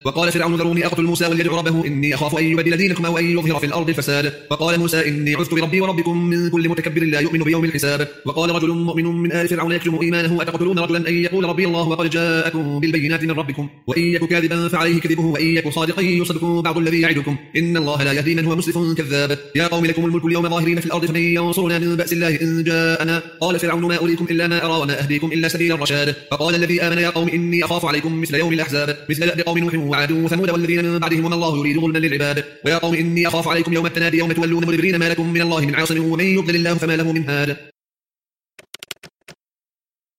وقال فرعون ذروني أقتل موسى وليدع ربه إني أخاف أن يبدل دينكم أو أن يظهر في الأرض الفساد. فقال موسى إني عذت بربي وربكم من كل متكبر لا يؤمن بيوم الحساب. وقال رجل مؤمن من آل فرعون يكتم إيمانه أتقتلون رجلا أن يقول ربي الله وقد جاءكم بالبينات من ربكم وإن يك كاذبا فعليه كذبه وإن يك صادقا يصدكم بعض الذي يعدكم إن الله لا يهدي من هو مسرف كذاب. يا قوم لكم الملك اليوم ظاهرين في الأرض فمن ينصرنا من بأس الله إن جاءنا. قال فرعون ما أريكم إلا ما أرى وما أهديكم إلا سبيل الرشاد. فقال الذي آمن يا قوم إني أخاف عليكم مثل يوم الأحزاب مثل دأب قوم نوح وعاد وثمود والذين من بعدهم وما الله يريد ظلما للعباد. ويا قوم إني أخاف عليكم يوم التنادي يوم تولون مدبرين ما لكم من الله من عاصم ومن يضلل الله فما له من هاد.